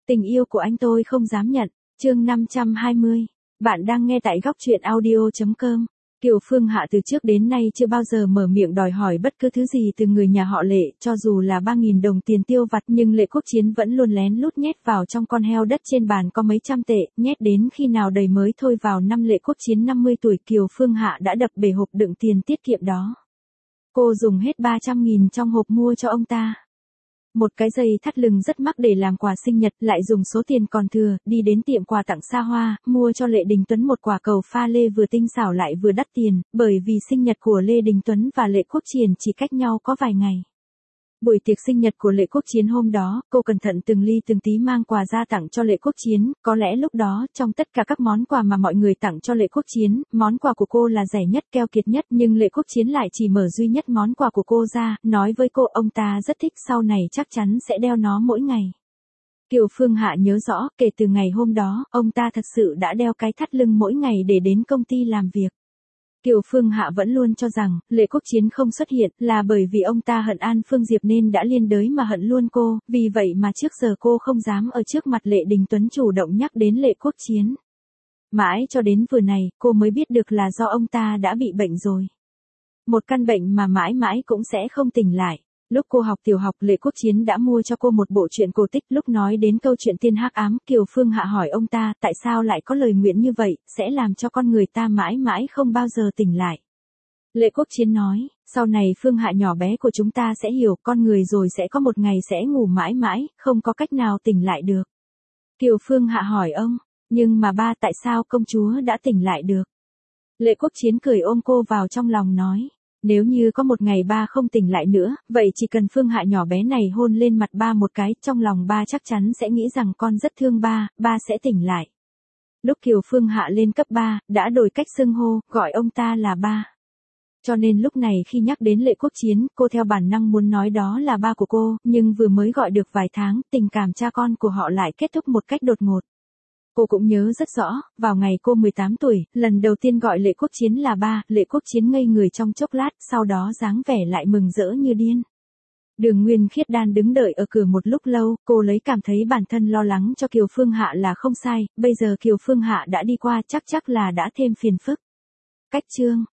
Tình yêu của anh tôi không dám nhận. Chương 520. Bạn đang nghe tại góc truyện audio.com. Kiều Phương Hạ từ trước đến nay chưa bao giờ mở miệng đòi hỏi bất cứ thứ gì từ người nhà họ Lệ, cho dù là 3.000 đồng tiền tiêu vặt, nhưng Lệ Quốc Chiến vẫn luôn lén lút nhét vào trong con heo đất trên bàn có mấy trăm tệ, nhét đến khi nào đầy mới thôi. Vào năm Lệ Quốc Chiến 50 tuổi, Kiều Phương Hạ đã đập bể hộp đựng tiền tiết kiệm đó. Cô dùng hết 300.000 trong hộp mua cho ông ta một cái dây thắt lưng rất mắc để làm quà sinh nhật, lại dùng số tiền còn thừa, đi đến tiệm quà tặng xa hoa, mua cho Lê Đình Tuấn một quả cầu pha lê vừa tinh xảo lại vừa đắt tiền, bởi vì sinh nhật của Lê Đình Tuấn và Lệ Quốc Chiến chỉ cách nhau có vài ngày. Buổi tiệc sinh nhật của Lệ Quốc Chiến hôm đó, cô cẩn thận từng ly từng tí mang quà ra tặng cho Lệ Quốc Chiến, có lẽ lúc đó, trong tất cả các món quà mà mọi người tặng cho Lệ Quốc Chiến, món quà của cô là rẻ nhất, keo kiệt nhất, nhưng Lệ Quốc Chiến lại chỉ mở duy nhất món quà của cô ra, nói với cô ông ta rất thích, sau này chắc chắn sẽ đeo nó mỗi ngày. Kiều Phương Hạ nhớ rõ, kể từ ngày hôm đó, ông ta thật sự đã đeo cái thắt lưng mỗi ngày để đến công ty làm việc. Kiều Phương Hạ vẫn luôn cho rằng, Lệ Quốc Chiến không xuất hiện là bởi vì ông ta hận An Phương Diệp nên đã liên đới mà hận luôn cô, vì vậy mà trước giờ cô không dám ở trước mặt Lệ Đình Tuấn chủ động nhắc đến Lệ Quốc Chiến. Mãi cho đến vừa này, cô mới biết được là do ông ta đã bị bệnh rồi. Một căn bệnh mà mãi mãi cũng sẽ không tỉnh lại. Lúc cô học tiểu học, Lệ Quốc Chiến đã mua cho cô một bộ truyện cổ tích. Lúc nói đến câu chuyện tiên hắc ám, Kiều Phương Hạ hỏi ông ta tại sao lại có lời nguyện như vậy, sẽ làm cho con người ta mãi mãi không bao giờ tỉnh lại. Lệ Quốc Chiến nói, sau này Phương Hạ nhỏ bé của chúng ta sẽ hiểu, con người rồi sẽ có một ngày sẽ ngủ mãi mãi, không có cách nào tỉnh lại được. Kiều Phương Hạ hỏi ông, nhưng mà ba, tại sao công chúa đã tỉnh lại được? Lệ Quốc Chiến cười ôm cô vào trong lòng nói, nếu như có một ngày ba không tỉnh lại nữa, vậy chỉ cần Phương Hạ nhỏ bé này hôn lên mặt ba một cái, trong lòng ba chắc chắn sẽ nghĩ rằng con rất thương ba, ba sẽ tỉnh lại. Lúc Kiều Phương Hạ lên cấp 3, đã đổi cách xưng hô, gọi ông ta là ba. Cho nên lúc này khi nhắc đến Lệ Quốc Chiến, cô theo bản năng muốn nói đó là ba của cô, nhưng vừa mới gọi được vài tháng, tình cảm cha con của họ lại kết thúc một cách đột ngột. Cô cũng nhớ rất rõ, vào ngày cô 18 tuổi, lần đầu tiên gọi Lệ Quốc Chiến là ba, Lệ Quốc Chiến ngây người trong chốc lát, sau đó dáng vẻ lại mừng rỡ như điên. Đường Nguyên Khiết Đan đứng đợi ở cửa một lúc lâu, cô lấy cảm thấy bản thân lo lắng cho Kiều Phương Hạ là không sai, bây giờ Kiều Phương Hạ đã đi qua chắc là đã thêm phiền phức. Cách chương